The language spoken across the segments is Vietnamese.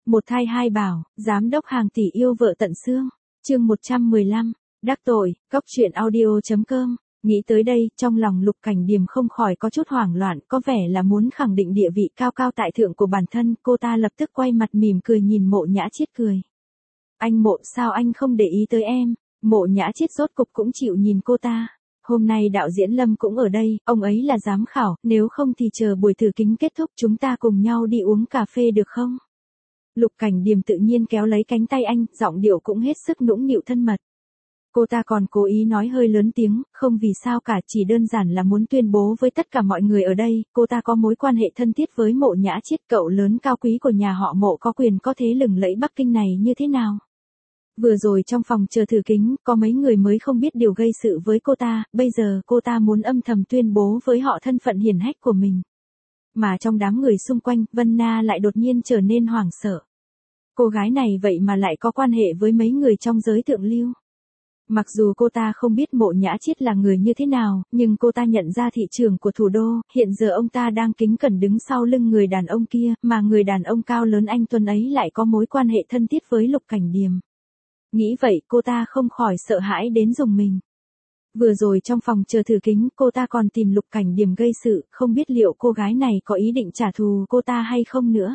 Một thai hai bảo, giám đốc hàng tỷ yêu vợ tận xương. Chương 115, đắc tội, cóc truyện audio.com. Nghĩ tới đây, trong lòng Lục Cảnh Điềm không khỏi có chút hoảng loạn, có vẻ là muốn khẳng định địa vị cao cao tại thượng của bản thân, cô ta lập tức quay mặt mỉm cười nhìn Mộ Nhã Chiết cười. Anh Mộ, sao anh không để ý tới em? Mộ Nhã Chiết rốt cục cũng chịu nhìn cô ta. Hôm nay đạo diễn Lâm cũng ở đây, ông ấy là giám khảo, nếu không thì chờ buổi thử kính kết thúc chúng ta cùng nhau đi uống cà phê được không? Lục Cảnh Điềm tự nhiên kéo lấy cánh tay anh, giọng điệu cũng hết sức nũng nịu thân mật. Cô ta còn cố ý nói hơi lớn tiếng, không vì sao cả, chỉ đơn giản là muốn tuyên bố với tất cả mọi người ở đây, cô ta có mối quan hệ thân thiết với Mộ Nhã Chiết, cậu lớn cao quý của nhà họ Mộ có quyền có thế lừng lẫy Bắc Kinh này như thế nào. Vừa rồi trong phòng chờ thử kính, có mấy người mới không biết điều gây sự với cô ta, bây giờ cô ta muốn âm thầm tuyên bố với họ thân phận hiển hách của mình. Mà trong đám người xung quanh, Vân Na lại đột nhiên trở nên hoảng sợ. Cô gái này vậy mà lại có quan hệ với mấy người trong giới thượng lưu. Mặc dù cô ta không biết Mộ Nhã Chiết là người như thế nào, nhưng cô ta nhận ra thị trường của thủ đô, hiện giờ ông ta đang kính cẩn đứng sau lưng người đàn ông kia, mà người đàn ông cao lớn anh tuấn ấy lại có mối quan hệ thân thiết với Lục Cảnh Điềm. Nghĩ vậy cô ta không khỏi sợ hãi đến rùng mình. Vừa rồi trong phòng chờ thử kính, cô ta còn tìm Lục Cảnh Điềm gây sự, không biết liệu cô gái này có ý định trả thù cô ta hay không nữa.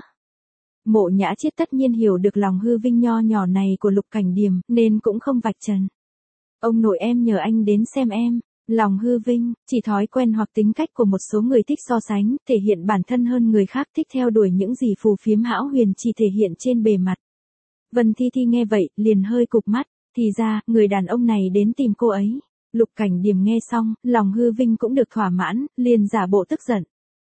Mộ Nhã Chiết tất nhiên hiểu được lòng hư vinh nho nhỏ này của Lục Cảnh Điềm, nên cũng không vạch trần. Ông nội, em nhờ anh đến xem em. Lòng hư vinh, chỉ thói quen hoặc tính cách của một số người thích so sánh, thể hiện bản thân hơn người khác, thích theo đuổi những gì phù phiếm hão huyền chỉ thể hiện trên bề mặt. Vân Thi Thi nghe vậy, liền hơi cụp mắt, thì ra, người đàn ông này đến tìm cô ấy. Lục Cảnh Điềm nghe xong, lòng hư vinh cũng được thỏa mãn, liền giả bộ tức giận.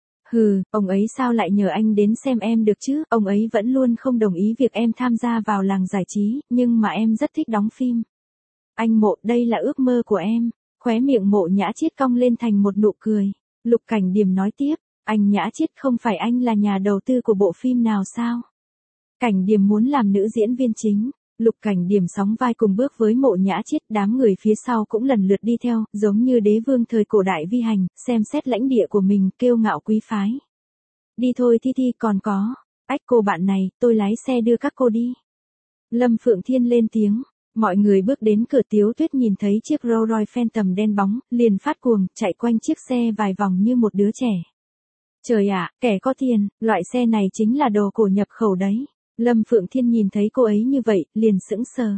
Hừ, ông ấy sao lại nhờ anh đến xem em được chứ, ông ấy vẫn luôn không đồng ý việc em tham gia vào làng giải trí, nhưng mà em rất thích đóng phim. Anh Mộ, đây là ước mơ của em. Khóe miệng Mộ Nhã Chiết cong lên thành một nụ cười. Lục Cảnh Điềm nói tiếp, anh Nhã Chiết, không phải anh là nhà đầu tư của bộ phim nào sao? Cảnh Điềm muốn làm nữ diễn viên chính. Lục Cảnh Điềm sóng vai cùng bước với Mộ Nhã Chiết, đám người phía sau cũng lần lượt đi theo, giống như đế vương thời cổ đại vi hành, xem xét lãnh địa của mình, kiêu ngạo quý phái. Đi thôi Thi Thi, còn có. Ách, cô bạn này, tôi lái xe đưa các cô đi. Lâm Phượng Thiên lên tiếng. Mọi người bước đến cửa, Tiếu Tuyết nhìn thấy chiếc Rolls Royce Phantom đen bóng, liền phát cuồng, chạy quanh chiếc xe vài vòng như một đứa trẻ. Trời ạ, kẻ có tiền, loại xe này chính là đồ cổ nhập khẩu đấy. Lâm Phượng Thiên nhìn thấy cô ấy như vậy, liền sững sờ.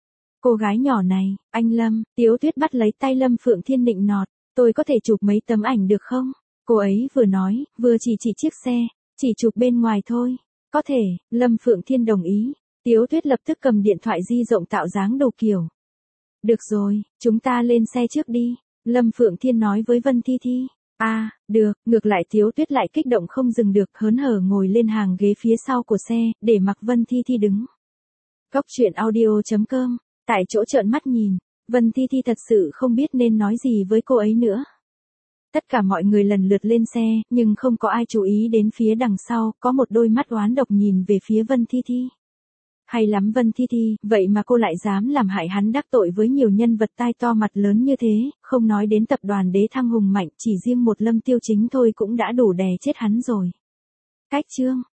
Cô gái nhỏ này, anh Lâm, Tiếu Tuyết bắt lấy tay Lâm Phượng Thiên nịnh nọt, tôi có thể chụp mấy tấm ảnh được không? Cô ấy vừa nói, vừa chỉ chiếc xe, chỉ chụp bên ngoài thôi. Có thể, Lâm Phượng Thiên đồng ý. Tiếu Tuyết lập tức cầm điện thoại di động tạo dáng đồ kiểu. Được rồi, chúng ta lên xe trước đi. Lâm Phượng Thiên nói với Vân Thi Thi. Được, ngược lại Tiếu Tuyết lại kích động không dừng được, hớn hở ngồi lên hàng ghế phía sau của xe, để mặc Vân Thi Thi đứng. Cóc truyện audio.com, tại chỗ trợn mắt nhìn, Vân Thi Thi thật sự không biết nên nói gì với cô ấy nữa. Tất cả mọi người lần lượt lên xe, nhưng không có ai chú ý đến phía đằng sau, có một đôi mắt oán độc nhìn về phía Vân Thi Thi. Hay lắm Vân Thi Thi, vậy mà cô lại dám làm hại hắn, đắc tội với nhiều nhân vật tai to mặt lớn như thế, không nói đến tập đoàn Đế Thăng hùng mạnh, chỉ riêng một Lâm Tiêu Chính thôi cũng đã đủ đè chết hắn rồi. Cách chương